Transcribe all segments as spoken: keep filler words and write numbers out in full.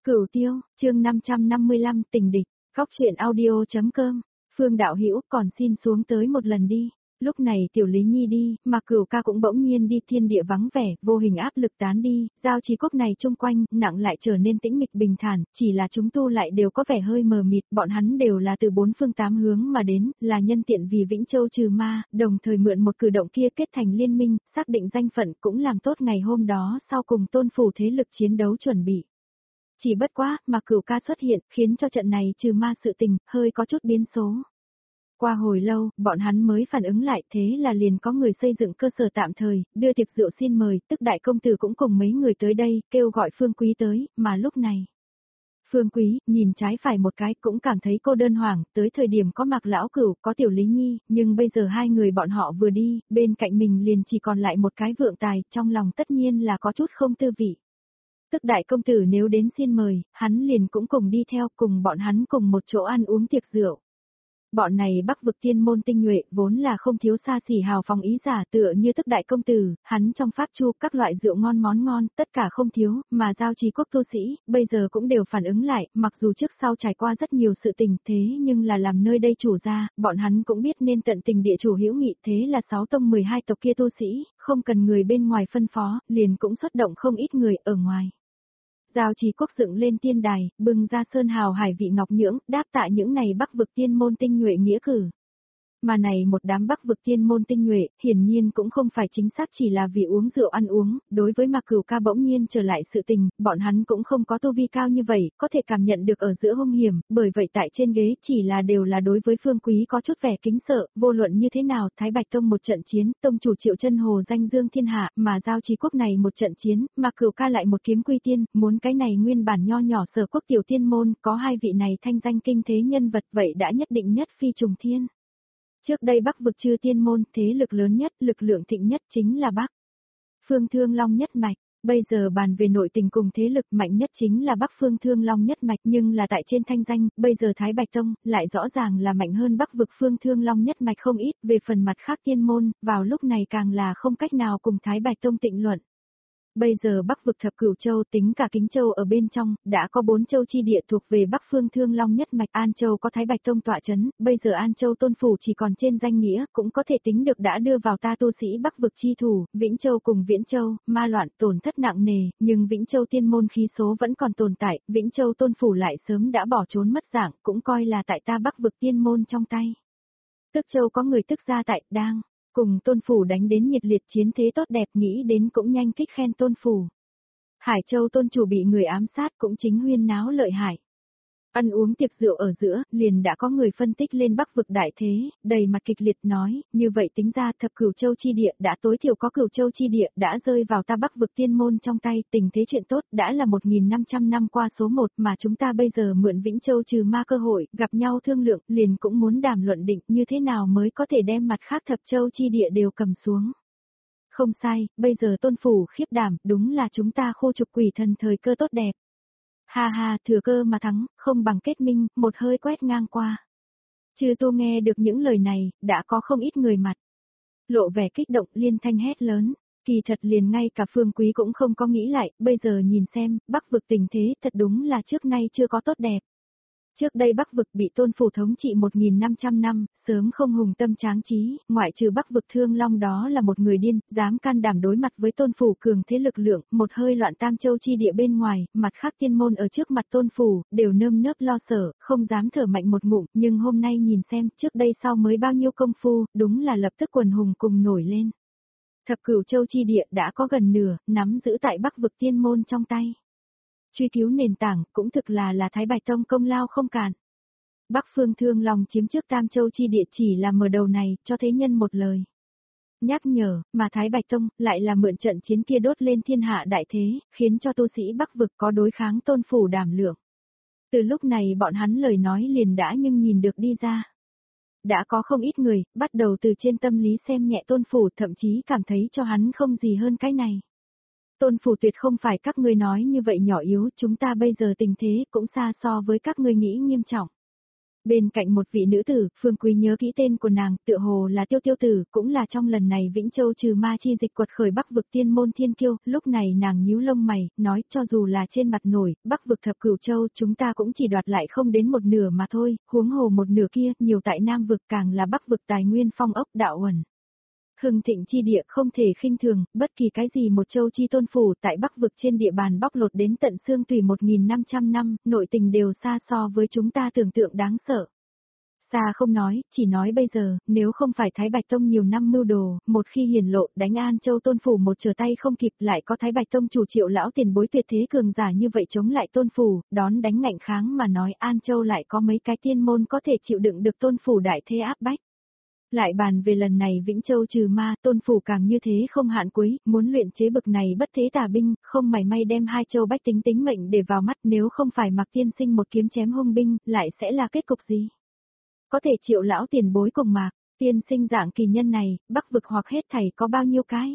Cửu Tiêu, chương năm trăm năm mươi lăm tình địch, góc truyện audio.com, Phương đạo hữu còn xin xuống tới một lần đi. Lúc này tiểu Lý Nhi đi, mà Cửu ca cũng bỗng nhiên đi, thiên địa vắng vẻ, vô hình áp lực tán đi, giao trì quốc này chung quanh, nặng lại trở nên tĩnh mịch bình thản, chỉ là chúng tu lại đều có vẻ hơi mờ mịt, bọn hắn đều là từ bốn phương tám hướng mà đến, là nhân tiện vì Vĩnh Châu trừ ma, đồng thời mượn một cử động kia kết thành liên minh, xác định danh phận cũng làm tốt ngày hôm đó sau cùng tôn phủ thế lực chiến đấu chuẩn bị. Chỉ bất quá, mà Cửu ca xuất hiện, khiến cho trận này trừ ma sự tình, hơi có chút biến số. Qua hồi lâu, bọn hắn mới phản ứng lại, thế là liền có người xây dựng cơ sở tạm thời, đưa tiệc rượu xin mời, tức đại công tử cũng cùng mấy người tới đây, kêu gọi Phương Quý tới, mà lúc này. Phương Quý, nhìn trái phải một cái, cũng cảm thấy cô đơn hoảng, tới thời điểm có Mạc Lão Cửu, có Tiểu Lý Nhi, nhưng bây giờ hai người bọn họ vừa đi, bên cạnh mình liền chỉ còn lại một cái vượng tài, trong lòng tất nhiên là có chút không tư vị. Tức đại công tử nếu đến xin mời, hắn liền cũng cùng đi theo, cùng bọn hắn cùng một chỗ ăn uống tiệc rượu. Bọn này Bắc vực tiên môn tinh nhuệ vốn là không thiếu xa xỉ hào phóng ý giả, tựa như tức đại công tử, hắn trong pháp chu các loại rượu ngon món ngon, tất cả không thiếu, mà giao trì quốc tu sĩ, bây giờ cũng đều phản ứng lại, mặc dù trước sau trải qua rất nhiều sự tình thế nhưng là làm nơi đây chủ gia, bọn hắn cũng biết nên tận tình địa chủ hữu nghị, thế là sáu tông mười hai tộc kia tu sĩ, không cần người bên ngoài phân phó, liền cũng xuất động không ít người ở ngoài. Giao trì quốc dựng lên tiên đài, bừng ra sơn hào hải vị ngọc nhưỡng, đáp tạ những này Bắc vực tiên môn tinh nhuệ nghĩa cử. Mà này một đám Bắc vực tiên môn tinh nhuệ, hiển nhiên cũng không phải chính xác chỉ là vì uống rượu ăn uống, đối với Mạc Cửu ca bỗng nhiên trở lại sự tình, bọn hắn cũng không có tu vi cao như vậy, có thể cảm nhận được ở giữa hung hiểm, bởi vậy tại trên ghế chỉ là đều là đối với Phương Quý có chút vẻ kính sợ, vô luận như thế nào, Thái Bạch Tông một trận chiến, tông chủ Triệu Chân Hồ danh dương thiên hạ, mà giao trì quốc này một trận chiến, Mạc Cửu ca lại một kiếm quy tiên, muốn cái này nguyên bản nho nhỏ Sở quốc tiểu tiên môn, có hai vị này thanh danh kinh thế nhân vật vậy đã nhất định nhất phi trùng thiên. Trước đây Bắc vực chư tiên môn, thế lực lớn nhất, lực lượng thịnh nhất chính là Bắc Phương Thương Long nhất mạch, bây giờ bàn về nội tình cùng thế lực mạnh nhất chính là Bắc Phương Thương Long nhất mạch, nhưng là tại trên thanh danh, bây giờ Thái Bạch Tông lại rõ ràng là mạnh hơn Bắc vực Phương Thương Long nhất mạch không ít, về phần mặt khác tiên môn, vào lúc này càng là không cách nào cùng Thái Bạch Tông tịnh luận. Bây giờ Bắc vực thập cửu châu tính cả Kính Châu ở bên trong, đã có bốn châu chi địa thuộc về Bắc Phương Thương Long nhất mạch, An Châu có Thái Bạch Tông tọa chấn, bây giờ An Châu tôn phủ chỉ còn trên danh nghĩa, cũng có thể tính được đã đưa vào ta tu sĩ Bắc vực chi thủ, Vĩnh Châu cùng Viễn Châu, ma loạn tổn thất nặng nề, nhưng Vĩnh Châu tiên môn khí số vẫn còn tồn tại, Vĩnh Châu tôn phủ lại sớm đã bỏ trốn mất dạng, cũng coi là tại ta Bắc vực tiên môn trong tay. Tức Châu có người tức ra tại, đang cùng tôn phủ đánh đến nhiệt liệt chiến thế tốt đẹp, nghĩ đến cũng nhanh kích khen tôn phủ. Hải Châu tôn chủ bị người ám sát cũng chính huyên náo lợi hại. Ăn uống tiệc rượu ở giữa, liền đã có người phân tích lên Bắc vực đại thế, đầy mặt kịch liệt nói, như vậy tính ra thập cửu châu chi địa đã tối thiểu có cửu châu chi địa đã rơi vào ta Bắc vực tiên môn trong tay, tình thế chuyện tốt đã là một nghìn năm trăm năm qua số một mà chúng ta bây giờ mượn Vĩnh Châu trừ ma cơ hội, gặp nhau thương lượng, liền cũng muốn đàm luận định như thế nào mới có thể đem mặt khác thập châu chi địa đều cầm xuống. Không sai, bây giờ tôn phủ khiếp đảm, đúng là chúng ta khô trục quỷ thần thời cơ tốt đẹp. Ha ha, thừa cơ mà thắng, không bằng kết minh, một hơi quét ngang qua. Chư tu nghe được những lời này, đã có không ít người mặt. Lộ vẻ kích động, liên thanh hét lớn. Kỳ thật liền ngay cả Phương Quý cũng không có nghĩ lại, bây giờ nhìn xem, Bắc vực tình thế thật đúng là trước nay chưa có tốt đẹp. Trước đây Bắc vực bị tôn phủ thống trị một nghìn năm trăm năm, sớm không hùng tâm tráng trí, ngoại trừ Bắc vực Thương Long đó là một người điên, dám can đảm đối mặt với tôn phủ cường thế lực lượng, một hơi loạn tam châu chi địa bên ngoài, mặt khác tiên môn ở trước mặt tôn phủ, đều nơm nớp lo sợ, không dám thở mạnh một ngụm, nhưng hôm nay nhìn xem, trước đây sau mới bao nhiêu công phu, đúng là lập tức quần hùng cùng nổi lên. Thập cửu châu chi địa đã có gần nửa, nắm giữ tại Bắc vực tiên môn trong tay. Truy cứu nền tảng cũng thực là là Thái Bạch Tông công lao không cạn. Bắc Phương Thương Long chiếm trước Tam Châu chi địa chỉ là mở đầu này, cho thế nhân một lời nhắc nhở, mà Thái Bạch Tông lại là mượn trận chiến kia đốt lên thiên hạ đại thế, khiến cho tu sĩ Bắc vực có đối kháng tôn phủ đảm lượng. Từ lúc này bọn hắn lời nói liền đã nhưng nhìn được đi ra. Đã có không ít người, bắt đầu từ trên tâm lý xem nhẹ tôn phủ, thậm chí cảm thấy cho hắn không gì hơn cái này. Tôn phủ tuyệt không phải các ngươi nói như vậy nhỏ yếu, chúng ta bây giờ tình thế cũng xa so với các ngươi nghĩ nghiêm trọng. Bên cạnh một vị nữ tử, Phương Quý nhớ kỹ tên của nàng, tựa hồ là Tiêu Tiêu Tử, cũng là trong lần này Vĩnh Châu trừ ma chi dịch quật khởi Bắc vực tiên môn thiên kiêu, lúc này nàng nhíu lông mày, nói cho dù là trên mặt nổi, Bắc vực thập cửu châu chúng ta cũng chỉ đoạt lại không đến một nửa mà thôi, huống hồ một nửa kia, nhiều tại Nam vực càng là Bắc vực tài nguyên phong ốc đạo uẩn. Hưng thịnh chi địa không thể khinh thường, bất kỳ cái gì một châu chi tôn phủ tại Bắc vực trên địa bàn bóc lột đến tận xương tùy một nghìn năm trăm năm, nội tình đều xa so với chúng ta tưởng tượng đáng sợ. Xa không nói, chỉ nói bây giờ, nếu không phải Thái Bạch Tông nhiều năm mưu đồ, một khi hiển lộ đánh An Châu tôn phủ một trở tay không kịp lại có Thái Bạch Tông chủ Triệu lão tiền bối tuyệt thế cường giả như vậy chống lại tôn phủ, đón đánh ngạnh kháng mà nói An Châu lại có mấy cái tiên môn có thể chịu đựng được tôn phủ đại thế áp bách. Lại bàn về lần này Vĩnh Châu trừ ma, tôn phủ càng như thế không hạn cuối, muốn luyện chế bực này bất thế tà binh, không mảy may đem hai châu bách tính tính mệnh để vào mắt, nếu không phải Mạc Tiên Sinh một kiếm chém hung binh, lại sẽ là kết cục gì? Có thể Triệu lão tiền bối cùng Mạc Tiên Sinh dạng kỳ nhân này, Bắc vực hoặc hết thảy có bao nhiêu cái?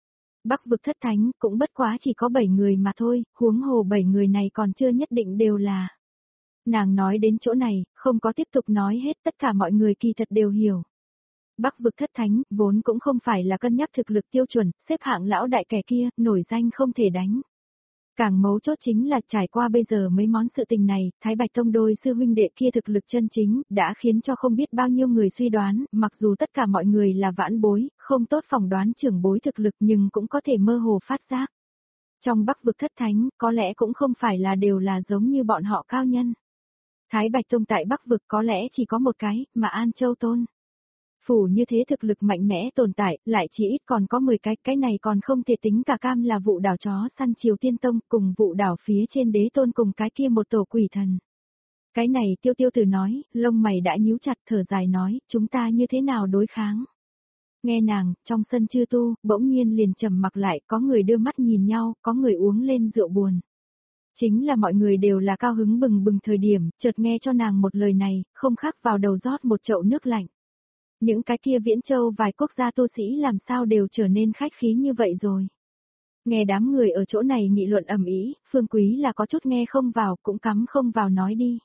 Bắc vực thất thánh cũng bất quá chỉ có bảy người mà thôi, huống hồ bảy người này còn chưa nhất định đều là. Nàng nói đến chỗ này, không có tiếp tục nói hết, tất cả mọi người kỳ thật đều hiểu. Bắc vực thất thánh, vốn cũng không phải là cân nhắc thực lực tiêu chuẩn, xếp hạng lão đại kẻ kia, nổi danh không thể đánh. Càng mấu chốt chính là trải qua bây giờ mấy món sự tình này, Thái Bạch Tông đôi sư huynh đệ kia thực lực chân chính, đã khiến cho không biết bao nhiêu người suy đoán, mặc dù tất cả mọi người là vãn bối, không tốt phỏng đoán trưởng bối thực lực nhưng cũng có thể mơ hồ phát giác. Trong Bắc vực thất thánh, có lẽ cũng không phải là đều là giống như bọn họ cao nhân. Thái Bạch Tông tại Bắc vực có lẽ chỉ có một cái, mà An Châu Tôn phủ như thế thực lực mạnh mẽ tồn tại, lại chỉ ít còn có mười cái, cái này còn không thể tính cả cam là vụ đảo chó săn Triều Tiên Tông, cùng vụ đảo phía trên đế tôn cùng cái kia một tổ quỷ thần. Cái này Tiêu Tiêu Tử nói, lông mày đã nhíu chặt thở dài nói, chúng ta như thế nào đối kháng. Nghe nàng, trong sân chư tu, bỗng nhiên liền trầm mặc lại, có người đưa mắt nhìn nhau, có người uống lên rượu buồn. Chính là mọi người đều là cao hứng bừng bừng thời điểm, chợt nghe cho nàng một lời này, không khác vào đầu rót một chậu nước lạnh. Những cái kia Viễn Châu vài quốc gia tu sĩ làm sao đều trở nên khách khí như vậy rồi. Nghe đám người ở chỗ này nghị luận ầm ĩ, Phương Quý là có chút nghe không vào, cũng cắm không vào nói đi.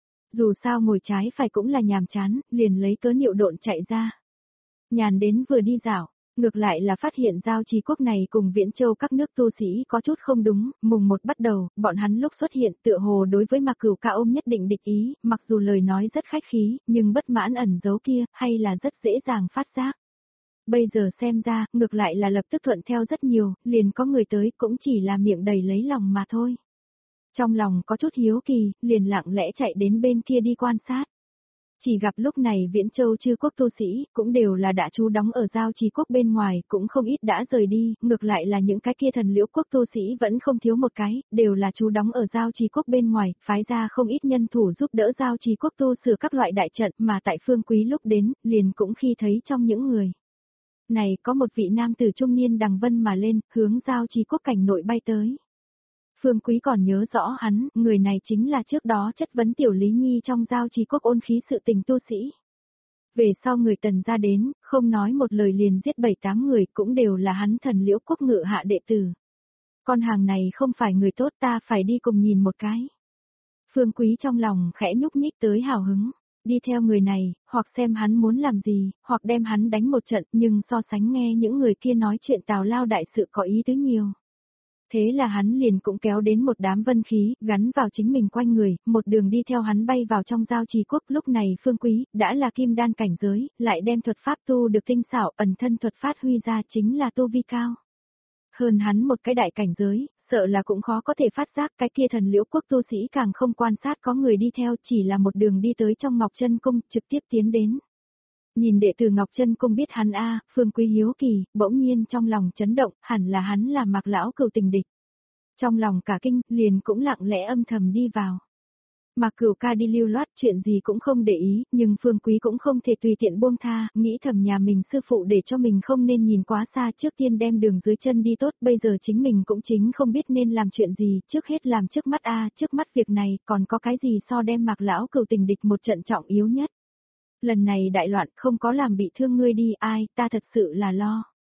Dù sao ngồi trái phải cũng là nhàm chán, liền lấy cớ Niệu Độn chạy ra. Nhàn đến vừa đi dạo, ngược lại là phát hiện giao trì quốc này cùng Viễn Châu các nước tu sĩ có chút không đúng, mùng một bắt đầu, bọn hắn lúc xuất hiện tựa hồ đối với Mạc Cửu Ca ôm nhất định địch ý, mặc dù lời nói rất khách khí, nhưng bất mãn ẩn giấu kia, hay là rất dễ dàng phát giác. Bây giờ xem ra, ngược lại là lập tức thuận theo rất nhiều, liền có người tới cũng chỉ là miệng đầy lấy lòng mà thôi. Trong lòng có chút hiếu kỳ, liền lặng lẽ chạy đến bên kia đi quan sát. Chỉ gặp lúc này Viễn Châu chư quốc tu sĩ, cũng đều là đã trú đóng ở giao trì quốc bên ngoài, cũng không ít đã rời đi, ngược lại là những cái kia thần liễu quốc tu sĩ vẫn không thiếu một cái, đều là trú đóng ở giao trì quốc bên ngoài, phái ra không ít nhân thủ giúp đỡ giao trì quốc tu sửa các loại đại trận, mà tại Phương Quý lúc đến, liền cũng khi thấy trong những người này có một vị nam tử trung niên đằng vân mà lên, hướng giao trì quốc cảnh nội bay tới. Phương Quý còn nhớ rõ hắn, người này chính là trước đó chất vấn Tiểu Lý Nhi trong giao trì quốc ôn khí sự tình tu sĩ. Về sau người Tần ra đến, không nói một lời liền giết bảy tám người, cũng đều là hắn thần liễu quốc ngự hạ đệ tử. Con hàng này không phải người tốt, ta phải đi cùng nhìn một cái. Phương Quý trong lòng khẽ nhúc nhích tới hào hứng, đi theo người này, hoặc xem hắn muốn làm gì, hoặc đem hắn đánh một trận, nhưng so sánh nghe những người kia nói chuyện tào lao đại sự có ý tứ nhiều. Thế là hắn liền cũng kéo đến một đám vân khí, gắn vào chính mình quanh người, một đường đi theo hắn bay vào trong giao trì quốc. Lúc này Phương Quý, đã là kim đan cảnh giới, lại đem thuật pháp tu được tinh xảo, ẩn thân thuật phát huy ra chính là tu vi cao. Hơn hắn một cái đại cảnh giới, sợ là cũng khó có thể phát giác, cái kia thần liễu quốc tu sĩ càng không quan sát có người đi theo, chỉ là một đường đi tới trong Ngọc Chân Cung, trực tiếp tiến đến. Nhìn đệ tử Ngọc Chân Cung biết hắn a, Phương Quý hiếu kỳ, bỗng nhiên trong lòng chấn động, hẳn là hắn là Mạc lão cửu tình địch. Trong lòng cả kinh, liền cũng lặng lẽ âm thầm đi vào. Mạc Cửu Ca đi lưu loát, chuyện gì cũng không để ý, nhưng Phương Quý cũng không thể tùy tiện buông tha, nghĩ thầm nhà mình sư phụ để cho mình không nên nhìn quá xa, trước tiên đem đường dưới chân đi tốt, bây giờ chính mình cũng chính không biết nên làm chuyện gì, trước hết làm trước mắt a, trước mắt việc này, còn có cái gì so đem Mạc lão cửu tình địch một trận trọng yếu nhất. Lần này đại loạn không có làm bị thương ngươi đi, ai, ta thật sự là lo.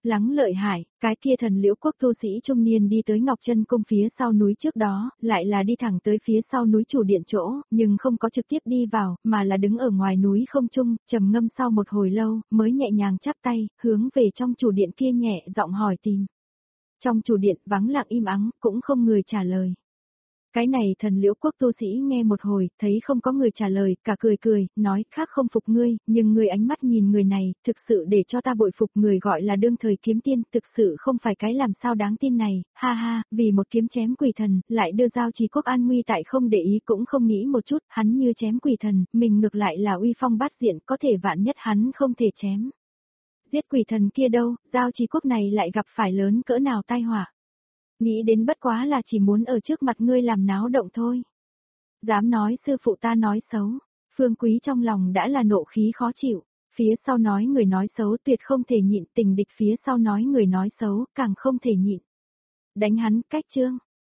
Lắng lợi hại, cái kia thần liễu quốc tu sĩ trung niên đi tới Ngọc Chân Cung phía sau núi trước đó, lại là đi thẳng tới phía sau núi chủ điện chỗ, nhưng không có trực tiếp đi vào, mà là đứng ở ngoài núi không trung, trầm ngâm sau một hồi lâu, mới nhẹ nhàng chắp tay, hướng về trong chủ điện kia nhẹ giọng hỏi tìm. Trong chủ điện vắng lặng im ắng, cũng không người trả lời. Cái này thần liễu quốc tu sĩ nghe một hồi, thấy không có người trả lời, cả cười cười, nói khác không phục ngươi, nhưng ngươi ánh mắt nhìn người này, thực sự để cho ta bội phục người gọi là đương thời kiếm tiên, thực sự không phải cái làm sao đáng tin này, ha ha, vì một kiếm chém quỷ thần, lại đưa giao trì quốc an nguy tại không để ý cũng không nghĩ một chút, hắn như chém quỷ thần, mình ngược lại là uy phong bát diện, có thể vạn nhất hắn không thể chém. Giết quỷ thần kia đâu, giao trì quốc này lại gặp phải lớn cỡ nào tai họa. Nghĩ đến bất quá là chỉ muốn ở trước mặt ngươi làm náo động thôi. Dám nói sư phụ ta nói xấu, Phương Quý trong lòng đã là nộ khí khó chịu, phía sau nói người nói xấu tuyệt không thể nhịn, tình địch phía sau nói người nói xấu càng không thể nhịn. Đánh hắn cách chương.